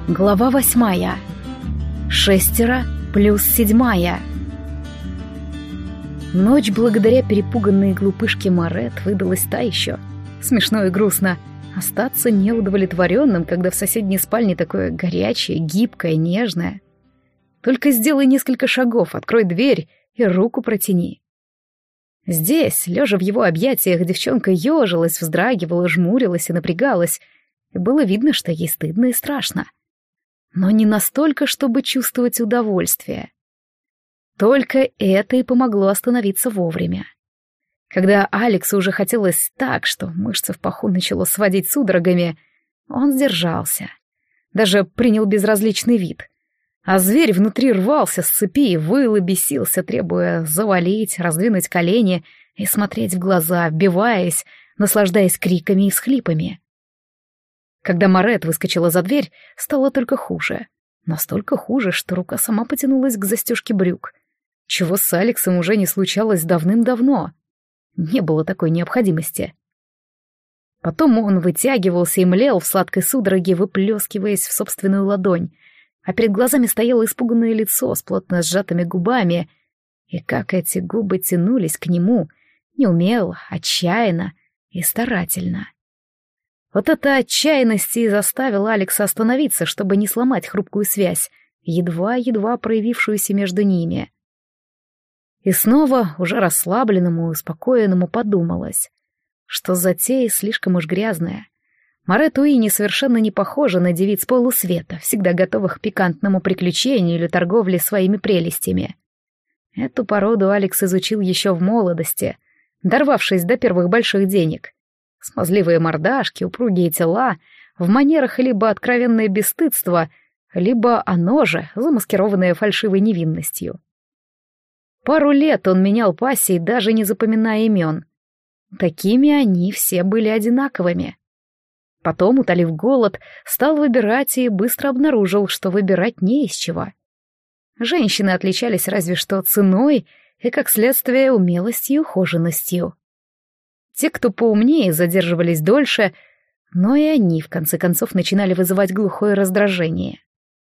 Глава 8. 6 плюс 7. Ночь благодаря перепуганной глупышке Марет выдалась та еще. Смешно и грустно. Остаться неудовлетворенным, когда в соседней спальне такое горячее, гибкое, нежное. Только сделай несколько шагов, открой дверь и руку протяни. Здесь, лежа в его объятиях, девчонка ежилась, вздрагивала, жмурилась и напрягалась. И было видно, что ей стыдно и страшно. Но не настолько, чтобы чувствовать удовольствие. Только это и помогло остановиться вовремя. Когда Алексу уже хотелось так, что мышцы в паху начало сводить судорогами, он сдержался. Даже принял безразличный вид. А зверь внутри рвался с цепи и выл и бесился, требуя завалить, раздвинуть колени и смотреть в глаза, вбиваясь, наслаждаясь криками и всхлипами. Когда Марет выскочила за дверь, стало только хуже. Настолько хуже, что рука сама потянулась к застежке брюк. Чего с Алексом уже не случалось давным-давно. Не было такой необходимости. Потом он вытягивался и млел в сладкой судороге, выплескиваясь в собственную ладонь, а перед глазами стояло испуганное лицо с плотно сжатыми губами, и как эти губы тянулись к нему, неумело, отчаянно и старательно. Вот эта отчаянность и заставила Алекса остановиться, чтобы не сломать хрупкую связь, едва-едва проявившуюся между ними. И снова, уже расслабленному и успокоенному, подумалось, что затея слишком уж грязная. Марет Уинни совершенно не похожа на девиц полусвета, всегда готовых к пикантному приключению или торговле своими прелестями. Эту породу Алекс изучил еще в молодости, дорвавшись до первых больших денег. Смазливые мордашки, упругие тела, в манерах либо откровенное бесстыдство, либо оно же, замаскированное фальшивой невинностью. Пару лет он менял пассий, даже не запоминая имен. Такими они все были одинаковыми. Потом, утолив голод, стал выбирать и быстро обнаружил, что выбирать не из чего. Женщины отличались разве что ценой и, как следствие, умелостью и ухоженностью. Те, кто поумнее, задерживались дольше, но и они, в конце концов, начинали вызывать глухое раздражение.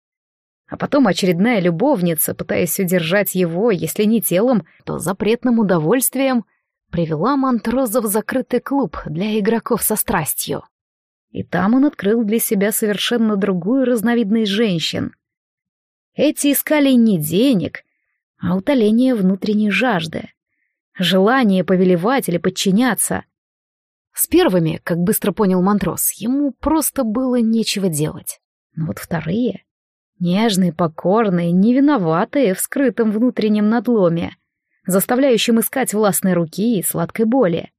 А потом очередная любовница, пытаясь удержать его, если не телом, то запретным удовольствием, привела Монтроза в закрытый клуб для игроков со страстью. И там он открыл для себя совершенно другую разновидность женщин. Эти искали не денег, а утоление внутренней жажды. Желание повелевать или подчиняться. С первыми, как быстро понял Монтроз, ему просто было нечего делать. Но вот вторые, нежные, покорные, невиноватые в скрытом внутреннем надломе, заставляющим искать властной руки и сладкой боли.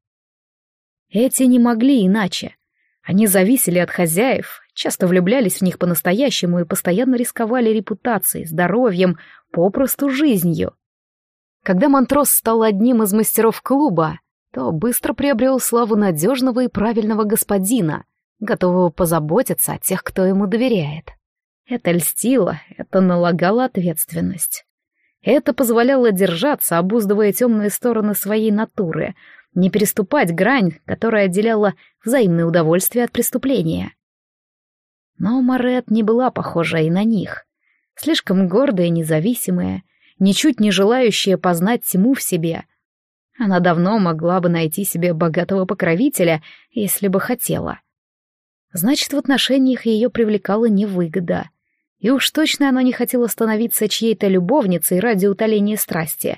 Эти не могли иначе. Они зависели от хозяев, часто влюблялись в них по-настоящему и постоянно рисковали репутацией, здоровьем, попросту жизнью. Когда Монтроз стал одним из мастеров клуба, то быстро приобрел славу надежного и правильного господина, готового позаботиться о тех, кто ему доверяет. Это льстило, это налагало ответственность. Это позволяло держаться, обуздывая темные стороны своей натуры, не переступать грань, которая отделяла взаимное удовольствие от преступления. Но Марет не была похожа и на них. Слишком гордая и независимая, ничуть не желающая познать тьму в себе. Она давно могла бы найти себе богатого покровителя, если бы хотела. Значит, в отношениях ее привлекала невыгода. И уж точно она не хотела становиться чьей-то любовницей ради утоления страсти.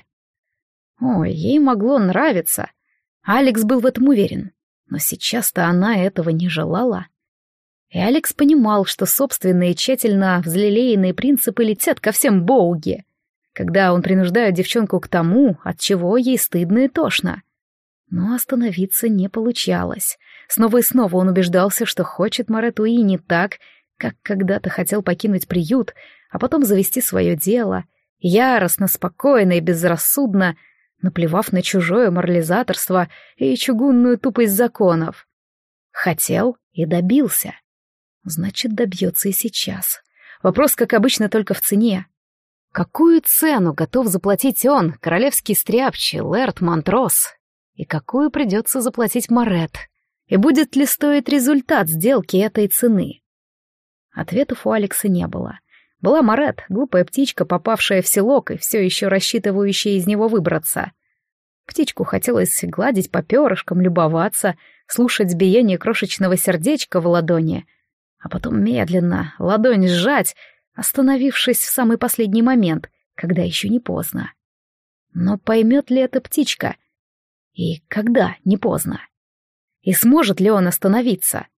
Ой, ей могло нравиться. Алекс был в этом уверен. Но сейчас-то она этого не желала. И Алекс понимал, что собственные тщательно взлелеянные принципы летят ко всем боуги, когда он принуждает девчонку к тому, от чего ей стыдно и тошно. Но остановиться не получалось. Снова и снова он убеждался, что хочет Марет Уинни так, как когда-то хотел покинуть приют, а потом завести свое дело, яростно, спокойно и безрассудно, наплевав на чужое морализаторство и чугунную тупость законов. Хотел и добился. Значит, добьется и сейчас. Вопрос, как обычно, только в цене. Какую цену готов заплатить он, королевский стряпчий, лэрд Монтроз? И какую придется заплатить Марет? И будет ли стоить результат сделки этой цены? Ответов у Алекса не было. Была Марет, глупая птичка, попавшая в селок и все еще рассчитывающая из него выбраться. Птичку хотелось гладить по перышкам, любоваться, слушать биение крошечного сердечка в ладони, а потом медленно ладонь сжать, остановившись в самый последний момент, когда еще не поздно. Но поймет ли эта птичка? И когда не поздно? И сможет ли он остановиться?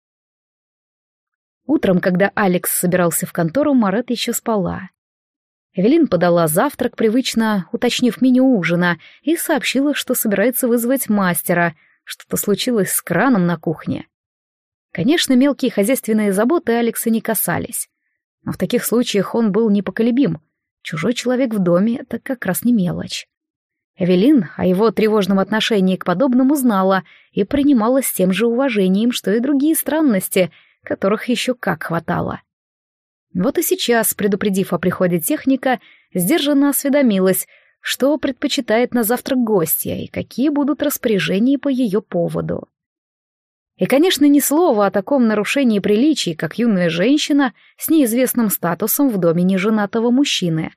Утром, когда Алекс собирался в контору, Марет еще спала. Эвелин подала завтрак, привычно уточнив меню ужина, и сообщила, что собирается вызвать мастера. Что-то случилось с краном на кухне. Конечно, мелкие хозяйственные заботы Алекса не касались. Но в таких случаях он был непоколебим. Чужой человек в доме — это как раз не мелочь. Эвелин о его тревожном отношении к подобному знала и принимала с тем же уважением, что и другие странности, которых еще как хватало. Вот и сейчас, предупредив о приходе техника, сдержанно осведомилась, что предпочитает на завтрак гостья и какие будут распоряжения по ее поводу. И, конечно, ни слова о таком нарушении приличий, как юная женщина с неизвестным статусом в доме неженатого мужчины.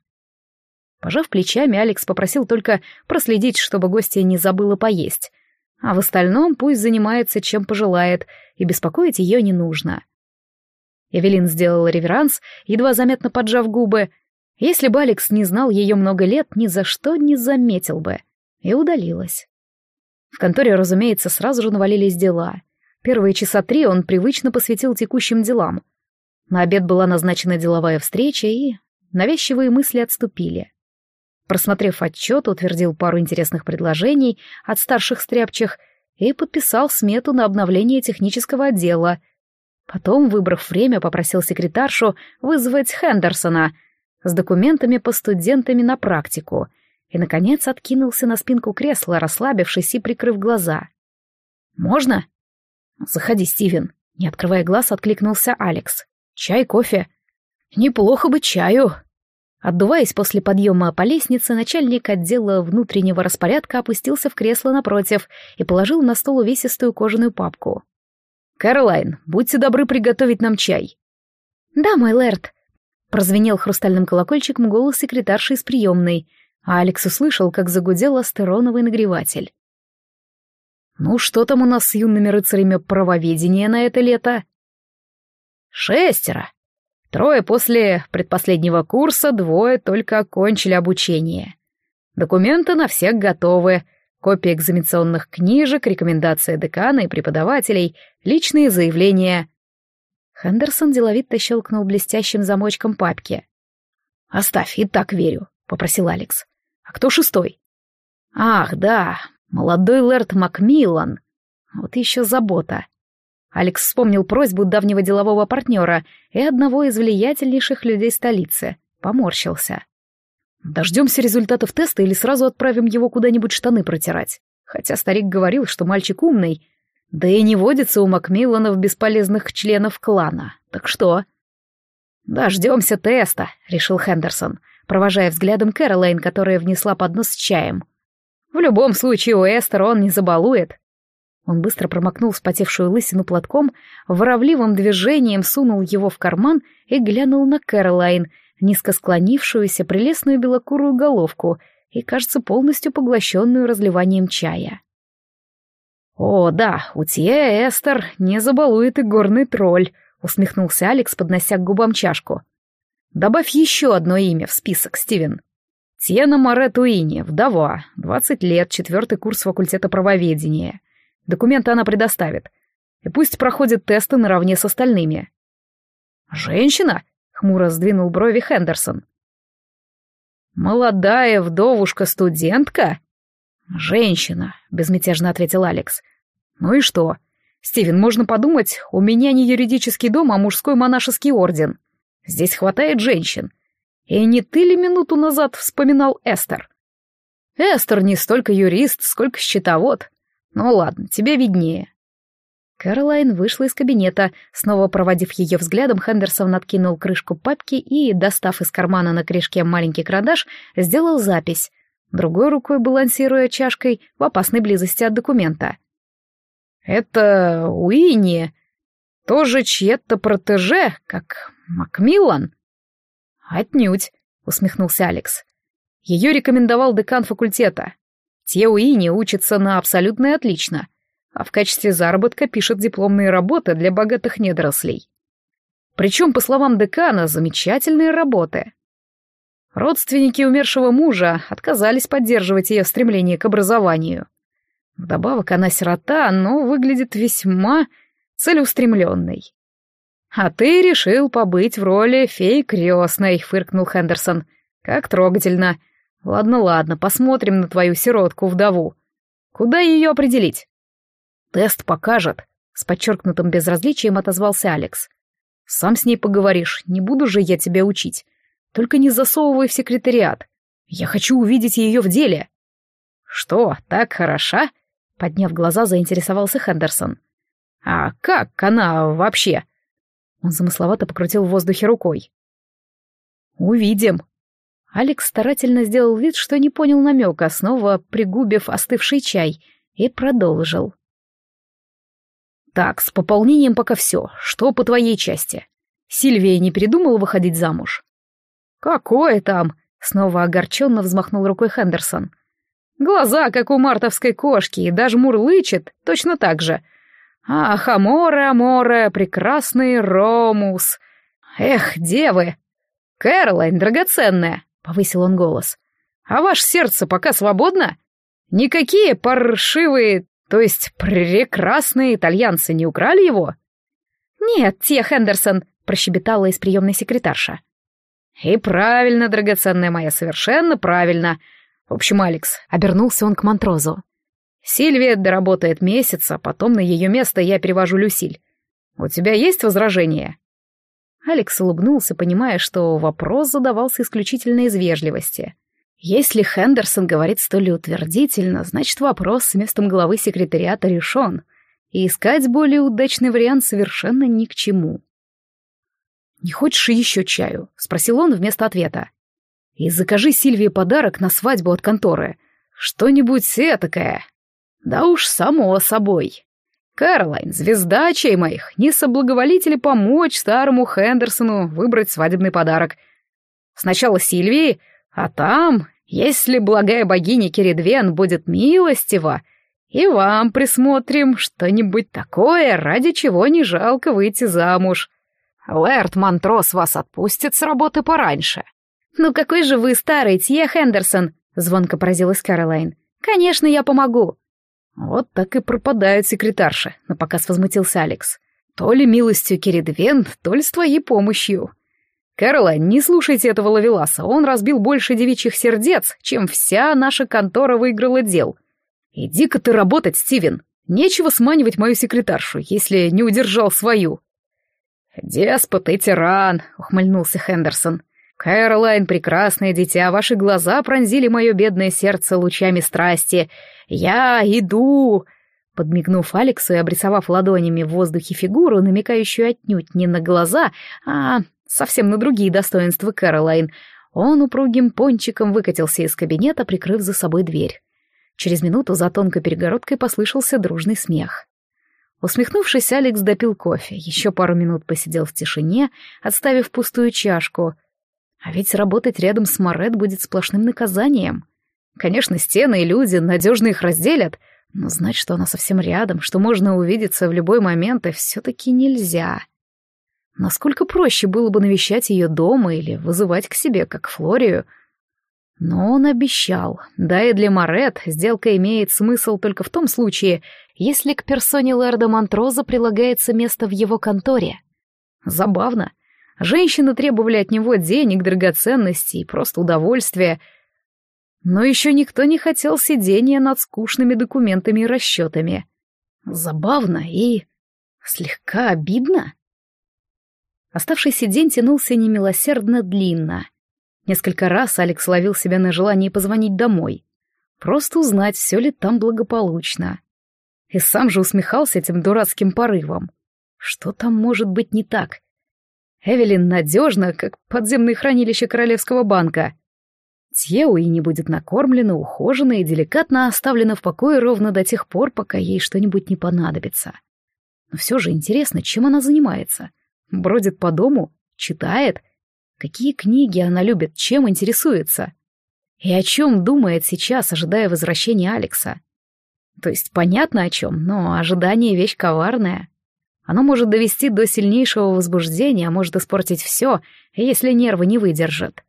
Пожав плечами, Алекс попросил только проследить, чтобы гостья не забыла поесть, а в остальном пусть занимается чем пожелает, и беспокоить ее не нужно. Эвелин сделала реверанс, едва заметно поджав губы. Если бы Алекс не знал ее много лет, ни за что не заметил бы, и удалилась. В конторе, разумеется, сразу же навалились дела. Первые часа 3 он привычно посвятил текущим делам. На обед была назначена деловая встреча, и навязчивые мысли отступили. Просмотрев отчет, утвердил пару интересных предложений от старших стряпчих и подписал смету на обновление технического отдела. Потом, выбрав время, попросил секретаршу вызвать Хендерсона с документами по студентам на практику и, наконец, откинулся на спинку кресла, расслабившись и прикрыв глаза. «Можно?» «Заходи, Стивен», — не открывая глаз, откликнулся Алекс. «Чай, кофе?» «Неплохо бы чаю». Отдуваясь после подъема по лестнице, начальник отдела внутреннего распорядка опустился в кресло напротив и положил на стол увесистую кожаную папку. «Кэролайн, будьте добры приготовить нам чай». «Да, мой лэрд», — прозвенел хрустальным колокольчиком голос секретарши из приемной, а Алекс услышал, как загудел астероновый нагреватель. «Ну, что там у нас с юными рыцарями правоведения на это лето?» 6. 3 после предпоследнего курса, 2 только окончили обучение. Документы на всех готовы, копии экзаменационных книжек, рекомендации декана и преподавателей, личные заявления». Хендерсон деловито щелкнул блестящим замочком папки. «Оставь, и так верю», — попросил Алекс. «А кто 6? «Ах, да, молодой лэрд Макмиллан. Вот еще забота». Алекс вспомнил просьбу давнего делового партнера и одного из влиятельнейших людей столицы. Поморщился. «Дождемся результатов теста или сразу отправим его куда-нибудь штаны протирать? Хотя старик говорил, что мальчик умный. Да и не водится у Макмилланов бесполезных членов клана. Так что?» «Дождемся теста», — решил Хендерсон, провожая взглядом Кэролайн, которая внесла поднос с чаем. «В любом случае у Эстер он не забалует». Он быстро промокнул вспотевшую лысину платком, воровливым движением сунул его в карман и глянул на Кэролайн, низко склонившуюся прелестную белокурую головку и, кажется, полностью поглощенную разливанием чая. «О, да, у тебя, Эстер, не забалует и горный тролль», — усмехнулся Алекс, поднося к губам чашку. «Добавь еще одно имя в список, Стивен. Тиена Марет Уинни, вдова, 20 лет, 4 курс факультета правоведения. Документы она предоставит. И пусть проходит тесты наравне с остальными». «Женщина?» — хмуро сдвинул брови Хендерсон. «Молодая вдовушка-студентка?» «Женщина», — безмятежно ответил Алекс. «Ну и что? Стивен, можно подумать, у меня не юридический дом, а мужской монашеский орден. Здесь хватает женщин. И не ты ли минуту назад вспоминал Эстер? Эстер не столько юрист, сколько счетовод. Ну ладно, тебе виднее». Кэролайн вышла из кабинета. Снова проводив ее взглядом, Хендерсон откинул крышку папки и, достав из кармана на корешке маленький карандаш, сделал запись, другой рукой балансируя чашкой в опасной близости от документа. «Это Уинни. Тоже чье-то протеже, как Макмиллан?» «Отнюдь», — усмехнулся Алекс. «Ее рекомендовал декан факультета. Тео Ини учится на абсолютное отлично, а в качестве заработка пишет дипломные работы для богатых недорослей. Причем, по словам декана, замечательные работы. Родственники умершего мужа отказались поддерживать ее стремление к образованию. Вдобавок она сирота, но выглядит весьма целеустремленной. «А ты решил побыть в роли феи крестной», — фыркнул Хендерсон. «Как трогательно. Ладно, посмотрим на твою сиротку-вдову. Куда ее определить?» «Тест покажет», — с подчеркнутым безразличием отозвался Алекс. «Сам с ней поговоришь, не буду же я тебя учить. Только не засовывай в секретариат. Я хочу увидеть ее в деле». «Что, так хороша?» — подняв глаза, заинтересовался Хендерсон. «А как она вообще?» Он замысловато покрутил в воздухе рукой. «Увидим». Алекс старательно сделал вид, что не понял намека, снова пригубив остывший чай, и продолжил. «Так, с пополнением пока все. Что по твоей части? Сильвия не передумала выходить замуж?» «Какое там?» — снова огорченно взмахнул рукой Хендерсон. «Глаза, как у мартовской кошки, и даже мурлычет точно так же. Ах, аморе, прекрасный Ромус! Эх, девы! Кэролайн, драгоценная!» — повысил он голос. «А ваше сердце пока свободно? Никакие паршивые, то есть прекрасные итальянцы не украли его?» «Нет, Тия Хендерсон», — прощебетала из приемной секретарша. «И правильно, драгоценная моя, совершенно правильно. В общем, Алекс», — обернулся он к Монтрозу. «Сильвия доработает месяц, а потом на ее место я перевожу Люсиль. У тебя есть возражения?» Алекс улыбнулся, понимая, что вопрос задавался исключительно из вежливости. Если Хендерсон говорит столь утвердительно, значит, вопрос с местом главы секретариата решен, и искать более удачный вариант совершенно ни к чему. «Не хочешь еще чаю?» — спросил он вместо ответа. «И закажи Сильвии подарок на свадьбу от конторы. Что-нибудь этакое». «Да уж, само собой. Кэролайн, звезда очей моих, не соблаговолите ли помочь старому Хендерсону выбрать свадебный подарок? Сначала Сильвии, а там, если благая богиня Кередвен будет милостива, и вам присмотрим что-нибудь такое, ради чего не жалко выйти замуж. Лэрд Монтрос вас отпустит с работы пораньше». «Ну какой же вы старый, Тье Хендерсон!» — звонко поразилась Кэролайн. «Конечно, я помогу». «Вот так и пропадают секретарши», — напоказ возмутился Алекс. «То ли милостью Кередвен, то ли с твоей помощью. Кэролайн, не слушайте этого ловеласа, он разбил больше девичьих сердец, чем вся наша контора выиграла дел. Иди-ка ты работать, Стивен. Нечего сманивать мою секретаршу, если не удержал свою». «Деспот и тиран», — ухмыльнулся Хендерсон. «Кэролайн, прекрасное дитя, ваши глаза пронзили мое бедное сердце лучами страсти. Я иду!» Подмигнув Алексу и обрисовав ладонями в воздухе фигуру, намекающую отнюдь не на глаза, а совсем на другие достоинства Кэролайн, он упругим пончиком выкатился из кабинета, прикрыв за собой дверь. Через минуту за тонкой перегородкой послышался дружный смех. Усмехнувшись, Алекс допил кофе, еще пару минут посидел в тишине, отставив пустую чашку. А ведь работать рядом с Морет будет сплошным наказанием. Конечно, стены и люди надежно их разделят, но знать, что она совсем рядом, что можно увидеться в любой момент, и все-таки нельзя. Насколько проще было бы навещать ее дома или вызывать к себе, как Флорию. Но он обещал, да и для Морет сделка имеет смысл только в том случае, если к персоне лэрда Монтроза прилагается место в его конторе. Забавно. Женщины требовали от него денег, драгоценностей и просто удовольствия. Но еще никто не хотел сидения над скучными документами и расчетами. Забавно и слегка обидно. Оставшийся день тянулся немилосердно длинно. Несколько раз Алекс ловил себя на желании позвонить домой. Просто узнать, все ли там благополучно. И сам же усмехался этим дурацким порывом. Что там может быть не так? Эвелин надежна, как подземное хранилище Королевского банка. Тьеуи не будет накормлена, ухожена и деликатно оставлена в покое ровно до тех пор, пока ей что-нибудь не понадобится. Но все же интересно, чем она занимается. Бродит по дому, читает. Какие книги она любит, чем интересуется? И о чем думает сейчас, ожидая возвращения Алекса? То есть понятно о чем, но ожидание — вещь коварная. Оно может довести до сильнейшего возбуждения, а может испортить все, если нервы не выдержат.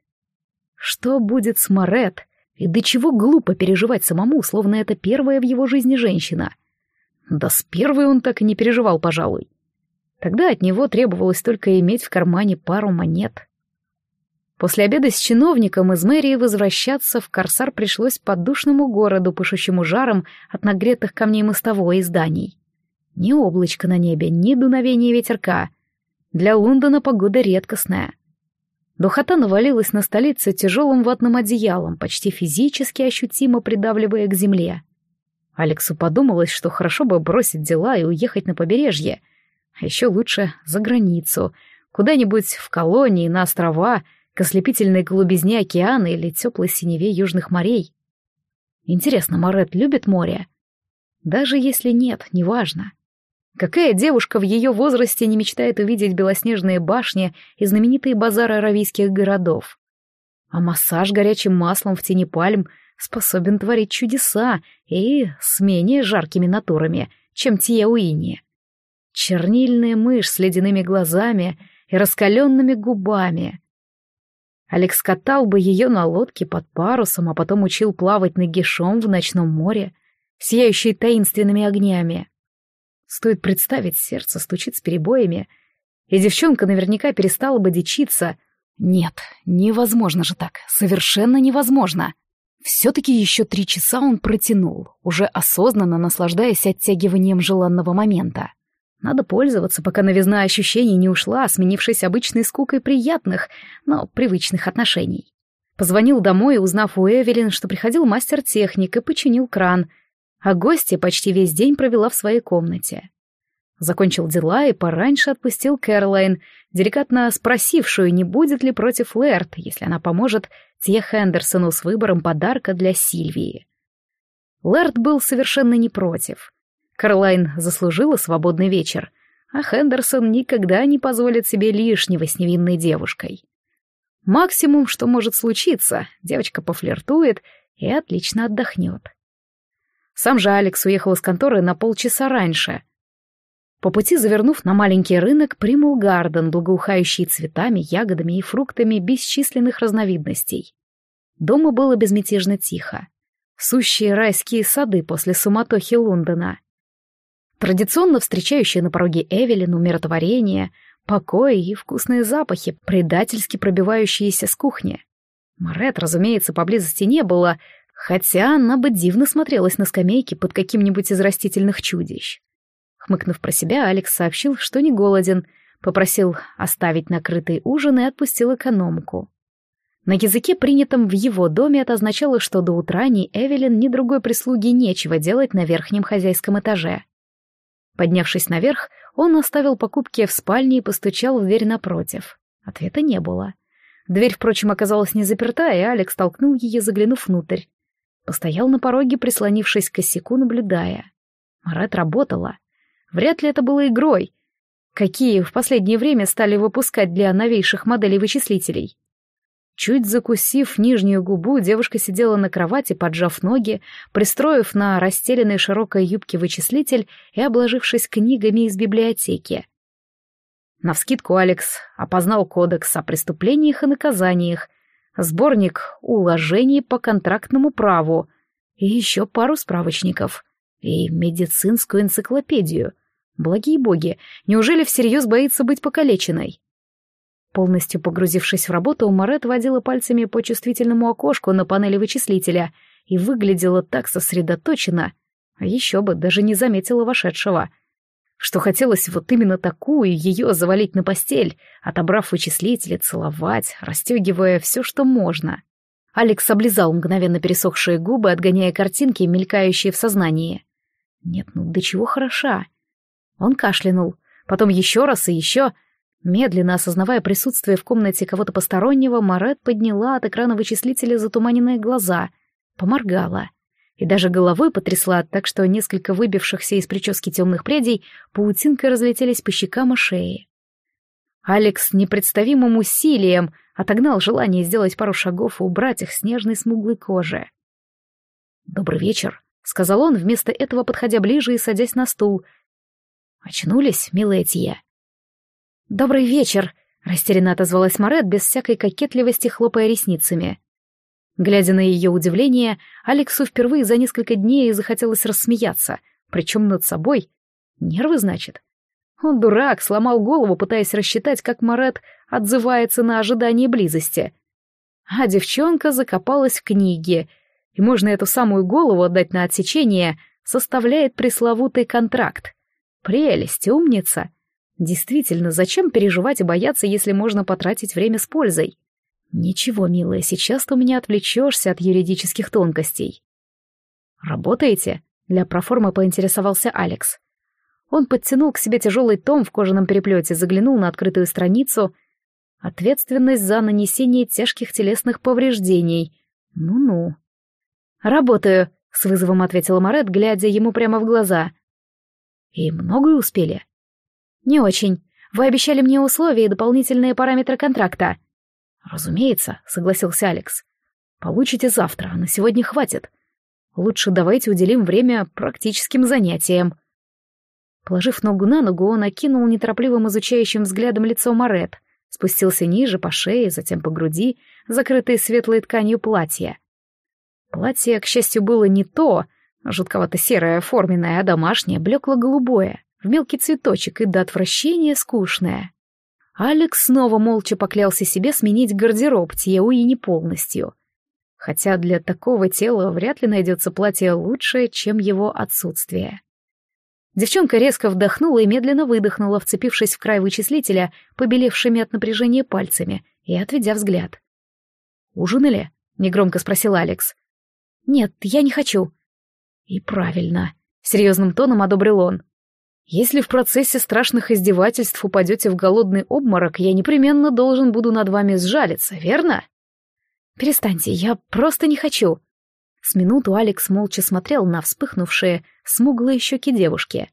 Что будет с Марет? И до чего глупо переживать самому, словно это первая в его жизни женщина? Да с первой он так и не переживал, пожалуй. Тогда от него требовалось только иметь в кармане пару монет. После обеда с чиновником из мэрии возвращаться в Корсар пришлось по душному городу, пышущему жаром от нагретых камней мостовой и зданий. Ни облачка на небе, ни дуновения ветерка. Для Лондона погода редкостная. Духота навалилась на столицу тяжелым ватным одеялом, почти физически ощутимо придавливая к земле. Алексу подумалось, что хорошо бы бросить дела и уехать на побережье, а еще лучше за границу, куда-нибудь в колонии, на острова, к ослепительной голубизне океана или теплой синеве южных морей. Интересно, Марет любит море? Даже если нет, неважно. Какая девушка в ее возрасте не мечтает увидеть белоснежные башни и знаменитые базары аравийских городов? А массаж горячим маслом в тени пальм способен творить чудеса и с менее жаркими натурами, чем Тиауини. Чернильная мышь с ледяными глазами и раскаленными губами. Алекс катал бы ее на лодке под парусом, а потом учил плавать нагишом в ночном море, сияющей таинственными огнями. Стоит представить, сердце стучит с перебоями, и девчонка наверняка перестала бы дичиться. Нет, невозможно же так, совершенно невозможно. Все-таки еще 3 часа он протянул, уже осознанно наслаждаясь оттягиванием желанного момента. Надо пользоваться, пока новизна ощущений не ушла, сменившись обычной скукой приятных, но привычных отношений. Позвонил домой, узнав у Эвелин, что приходил мастер-техник и починил кран, а гостья почти весь день провела в своей комнате. Закончил дела и пораньше отпустил Кэролайн, деликатно спросившую, не будет ли против Лэрд, если она поможет Тье Хендерсону с выбором подарка для Сильвии. Лэрд был совершенно не против. Кэролайн заслужила свободный вечер, а Хендерсон никогда не позволит себе лишнего с невинной девушкой. Максимум, что может случиться, девочка пофлиртует и отлично отдохнет. Сам же Алекс уехал из конторы на полчаса раньше. По пути завернув на маленький рынок Примул Гарден, благоухающий цветами, ягодами и фруктами бесчисленных разновидностей. Дома было безмятежно тихо. Сущие райские сады после суматохи Лондона. Традиционно встречающие на пороге Эвелин умиротворение, покой и вкусные запахи, предательски пробивающиеся с кухни. Марет, разумеется, поблизости не было, хотя она бы дивно смотрелась на скамейке под каким-нибудь из растительных чудищ. Хмыкнув про себя, Алекс сообщил, что не голоден, попросил оставить накрытый ужин и отпустил экономку. На языке, принятом в его доме, это означало, что до утра ни Эвелин, ни другой прислуги нечего делать на верхнем хозяйском этаже. Поднявшись наверх, он оставил покупки в спальне и постучал в дверь напротив. Ответа не было. Дверь, впрочем, оказалась не заперта, и Алекс толкнул ее, заглянув внутрь. Постоял на пороге, прислонившись к косяку, наблюдая. Марет работала. Вряд ли это было игрой, какие в последнее время стали выпускать для новейших моделей вычислителей. Чуть закусив нижнюю губу, девушка сидела на кровати, поджав ноги, пристроив на расстеленной широкой юбке вычислитель и обложившись книгами из библиотеки. Навскидку Алекс опознал кодекс о преступлениях и наказаниях, сборник уложений по контрактному праву и еще пару справочников и медицинскую энциклопедию. Благие боги, неужели всерьез боится быть покалеченной? Полностью погрузившись в работу, Марет водила пальцами по чувствительному окошку на панели вычислителя и выглядела так сосредоточенно, а еще бы даже не заметила вошедшего, что хотелось вот именно такую ее завалить на постель, отобрав вычислитель, целовать, расстегивая все, что можно. Алекс облизал мгновенно пересохшие губы, отгоняя картинки, мелькающие в сознании. Нет, ну до чего хороша. Он кашлянул, потом еще раз и еще. Медленно осознавая присутствие в комнате кого-то постороннего, Марет подняла от экрана вычислителя затуманенные глаза, поморгала. И даже головой потрясла, так что несколько выбившихся из прически темных прядей паутинкой разлетелись по щекам и шее. Алекс с непредставимым усилием отогнал желание сделать пару шагов и убрать их с нежной смуглой кожи. «Добрый вечер», — сказал он, вместо этого подходя ближе и садясь на стул. «Очнулись, милая Тия?» «Добрый вечер», — растерянно отозвалась Марет, без всякой кокетливости хлопая ресницами. Глядя на ее удивление, Алексу впервые за несколько дней захотелось рассмеяться, причем над собой. Нервы, значит? Он дурак, сломал голову, пытаясь рассчитать, как Марет отзывается на ожидание близости. А девчонка закопалась в книге, и можно эту самую голову отдать на отсечение, составляет пресловутый контракт. Прелесть, умница. Действительно, зачем переживать и бояться, если можно потратить время с пользой? Ничего, милая, сейчас ты у меня отвлечешься от юридических тонкостей. Работаете? Для проформы поинтересовался Алекс. Он подтянул к себе тяжелый том в кожаном переплете, заглянул на открытую страницу. Ответственность за нанесение тяжких телесных повреждений. Ну-ну. «Работаю», — с вызовом ответила Марет, глядя ему прямо в глаза. «И многое успели?» «Не очень. Вы обещали мне условия и дополнительные параметры контракта». «Разумеется», — согласился Алекс. «Получите завтра, а на сегодня хватит. Лучше давайте уделим время практическим занятиям». Положив ногу на ногу, он окинул неторопливым изучающим взглядом лицо Марет, спустился ниже по шее, затем по груди, закрытой светлой тканью платья. Платье, к счастью, было не то, жутковато-серое, форменное, а домашнее, блекло-голубое, в мелкий цветочек и до отвращения скучное. Алекс снова молча поклялся себе сменить гардероб Тьеуи не полностью. Хотя для такого тела вряд ли найдется платье лучшее, чем его отсутствие. Девчонка резко вдохнула и медленно выдохнула, вцепившись в край вычислителя, побелевшими от напряжения пальцами, и отведя взгляд. «Ужинали?» — негромко спросил Алекс. «Нет, я не хочу». «И правильно», — серьезным тоном одобрил он. «Если в процессе страшных издевательств упадете в голодный обморок, я непременно должен буду над вами сжалиться, верно?» «Перестаньте, я просто не хочу». С минуту Алекс молча смотрел на вспыхнувшие, смуглые щеки девушки.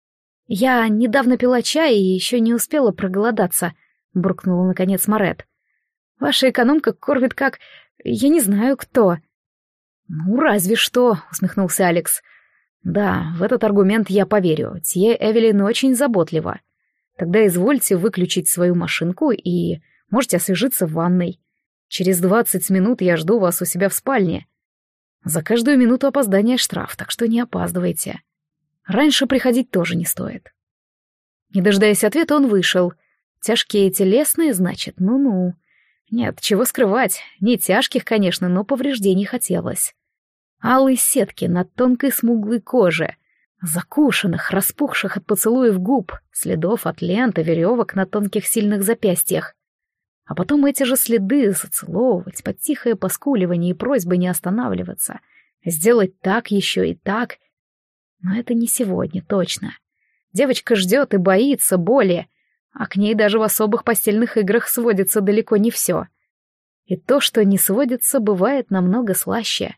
«Я недавно пила чай и еще не успела проголодаться», — буркнула наконец Марет. «Ваша экономка кормит как... я не знаю кто». «Ну, разве что», — усмехнулся Алекс. «Да, в этот аргумент я поверю. Тье Эвелин очень заботлива. Тогда извольте выключить свою машинку и можете освежиться в ванной. Через 20 минут я жду вас у себя в спальне. За каждую минуту опоздания штраф, так что не опаздывайте. Раньше приходить тоже не стоит». Не дожидаясь ответа, он вышел. Тяжкие телесные, значит, ну-ну. Нет, чего скрывать, не тяжких, конечно, но повреждений хотелось. Алые сетки на тонкой смуглой коже, закушенных, распухших от поцелуев губ, следов от лент и веревок на тонких сильных запястьях. А потом эти же следы зацеловывать под тихое поскуливание и просьбы не останавливаться, сделать так еще и так. Но это не сегодня, точно. Девочка ждет и боится боли, а к ней даже в особых постельных играх сводится далеко не все. И то, что не сводится, бывает намного слаще.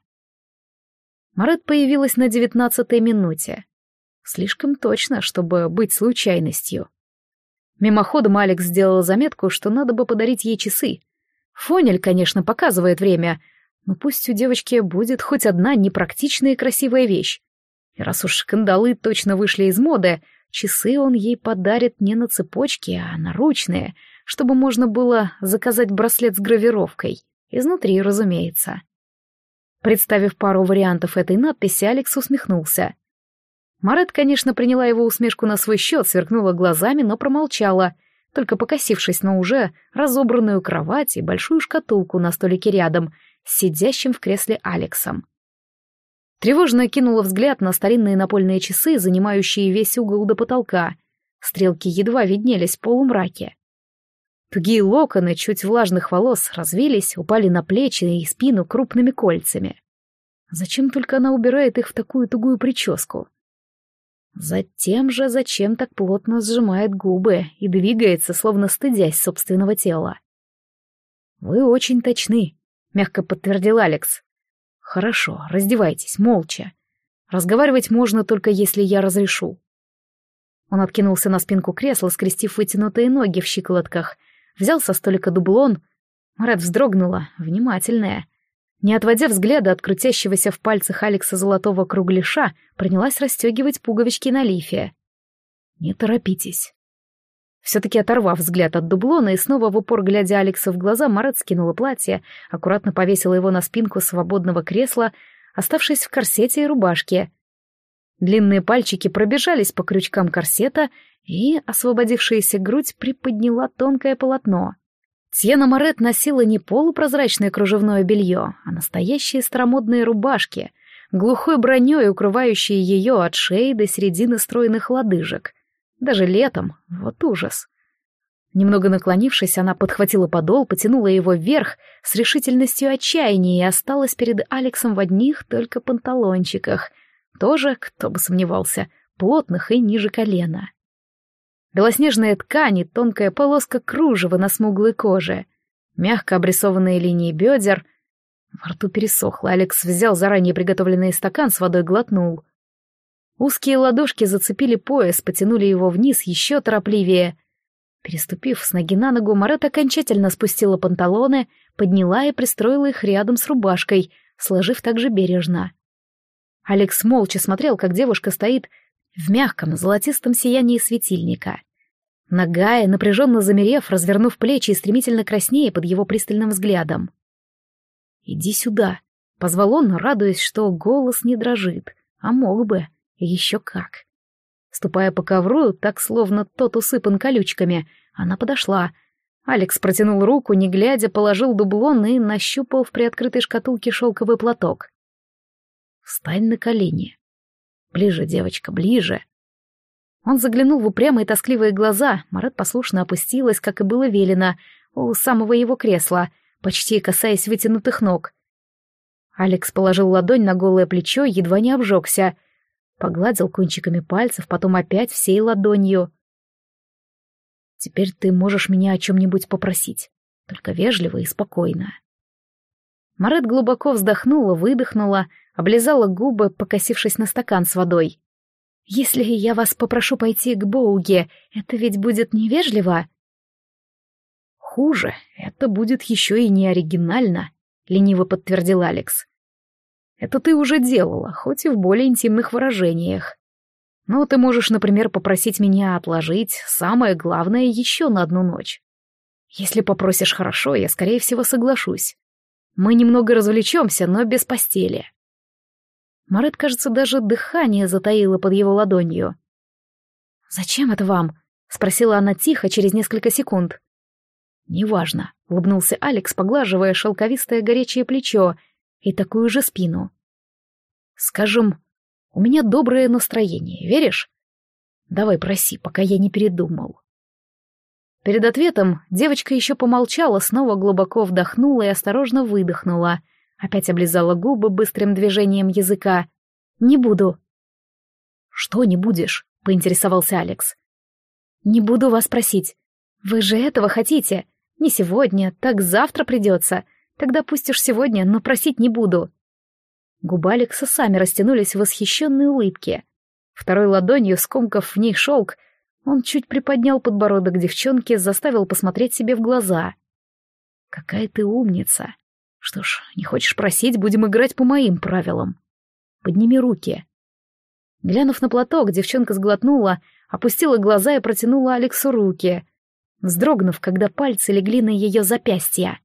Марет появилась на 19-й минуте. Слишком точно, чтобы быть случайностью. Мимоходом Алекс сделал заметку, что надо бы подарить ей часы. Фонель, конечно, показывает время, но пусть у девочки будет хоть одна непрактичная и красивая вещь. И раз уж кандалы точно вышли из моды, часы он ей подарит не на цепочке, а наручные, чтобы можно было заказать браслет с гравировкой. Изнутри, разумеется. Представив пару вариантов этой надписи, Алекс усмехнулся. Марет, конечно, приняла его усмешку на свой счет, сверкнула глазами, но промолчала, только покосившись на уже разобранную кровать и большую шкатулку на столике рядом с сидящим в кресле Алексом. Тревожно кинула взгляд на старинные напольные часы, занимающие весь угол до потолка. Стрелки едва виднелись в полумраке. Тугие локоны чуть влажных волос развились, упали на плечи и спину крупными кольцами. Зачем только она убирает их в такую тугую прическу? Затем же зачем так плотно сжимает губы и двигается, словно стыдясь собственного тела. «Вы очень точны», — мягко подтвердил Алекс. «Хорошо, раздевайтесь, молча. Разговаривать можно только если я разрешу». Он откинулся на спинку кресла, скрестив вытянутые ноги в щиколотках, взял со столика дублон. Марет вздрогнула, внимательная. Не отводя взгляда от крутящегося в пальцах Алекса золотого кругляша, принялась расстегивать пуговички на лифе. «Не торопитесь». Все-таки оторвав взгляд от дублона и снова в упор глядя Алексу в глаза, Марет скинула платье, аккуратно повесила его на спинку свободного кресла, оставшись в корсете и рубашке. Длинные пальчики пробежались по крючкам корсета, и освободившаяся грудь приподняла тонкое полотно. Тьена Марет носила не полупрозрачное кружевное белье, а настоящие старомодные рубашки, глухой броней укрывающие ее от шеи до середины стройных лодыжек. Даже летом, вот ужас. Немного наклонившись, она подхватила подол, потянула его вверх с решительностью отчаяния и осталась перед Алексом в одних только панталончиках, тоже, кто бы сомневался, плотных и ниже колена. Белоснежная ткань и тонкая полоска кружева на смуглой коже, мягко обрисованные линии бедер. Во рту пересохло, Алекс взял заранее приготовленный стакан с водой, глотнул. Узкие ладошки зацепили пояс, потянули его вниз еще торопливее. Переступив с ноги на ногу, Марет окончательно спустила панталоны, подняла и пристроила их рядом с рубашкой, сложив так же бережно. Алекс молча смотрел, как девушка стоит в мягком золотистом сиянии светильника. Нагая, напряженно замерев, развернув плечи и стремительно краснея под его пристальным взглядом. «Иди сюда», — позвал он, радуясь, что голос не дрожит, а мог бы. Еще как. Ступая по ковру, так словно тот усыпан колючками, она подошла. Алекс протянул руку, не глядя, положил дублон и нащупал в приоткрытой шкатулке шелковый платок. «Встань на колени. Ближе, девочка, ближе». Он заглянул в упрямые тоскливые глаза. Марет послушно опустилась, как и было велено, у самого его кресла, почти касаясь вытянутых ног. Алекс положил ладонь на голое плечо, едва не обжегся. Погладил кончиками пальцев, потом опять всей ладонью. «Теперь ты можешь меня о чем-нибудь попросить, только вежливо и спокойно». Марет глубоко вздохнула, выдохнула, облизала губы, покосившись на стакан с водой. «Если я вас попрошу пойти к Боуге, это ведь будет невежливо?» «Хуже, это будет еще и не оригинально», — лениво подтвердил Алекс. «Это ты уже делала, хоть и в более интимных выражениях. Но ты можешь, например, попросить меня отложить самое главное еще на одну ночь. Если попросишь хорошо, я, скорее всего, соглашусь. Мы немного развлечемся, но без постели». Марет, кажется, даже дыхание затаило под его ладонью. «Зачем это вам?» — спросила она тихо, через несколько секунд. «Неважно», — улыбнулся Алекс, поглаживая шелковистое горячее плечо и такую же спину. «Скажем, у меня доброе настроение, веришь? Давай проси, пока я не передумал». Перед ответом девочка еще помолчала, снова глубоко вдохнула и осторожно выдохнула, опять облизала губы быстрым движением языка. «Не буду». «Что не будешь?» — поинтересовался Алекс. «Не буду вас просить. Вы же этого хотите. Не сегодня, так завтра придется. Тогда пусть уж сегодня, но просить не буду». Губы Алекса сами растянулись в восхищенной улыбке. Второй ладонью, скомкав в ней шелк, он чуть приподнял подбородок девчонки, заставил посмотреть себе в глаза. «Какая ты умница! Что ж, не хочешь просить, будем играть по моим правилам. Подними руки». Глянув на платок, девчонка сглотнула, опустила глаза и протянула Алексу руки, вздрогнув, когда пальцы легли на ее запястья.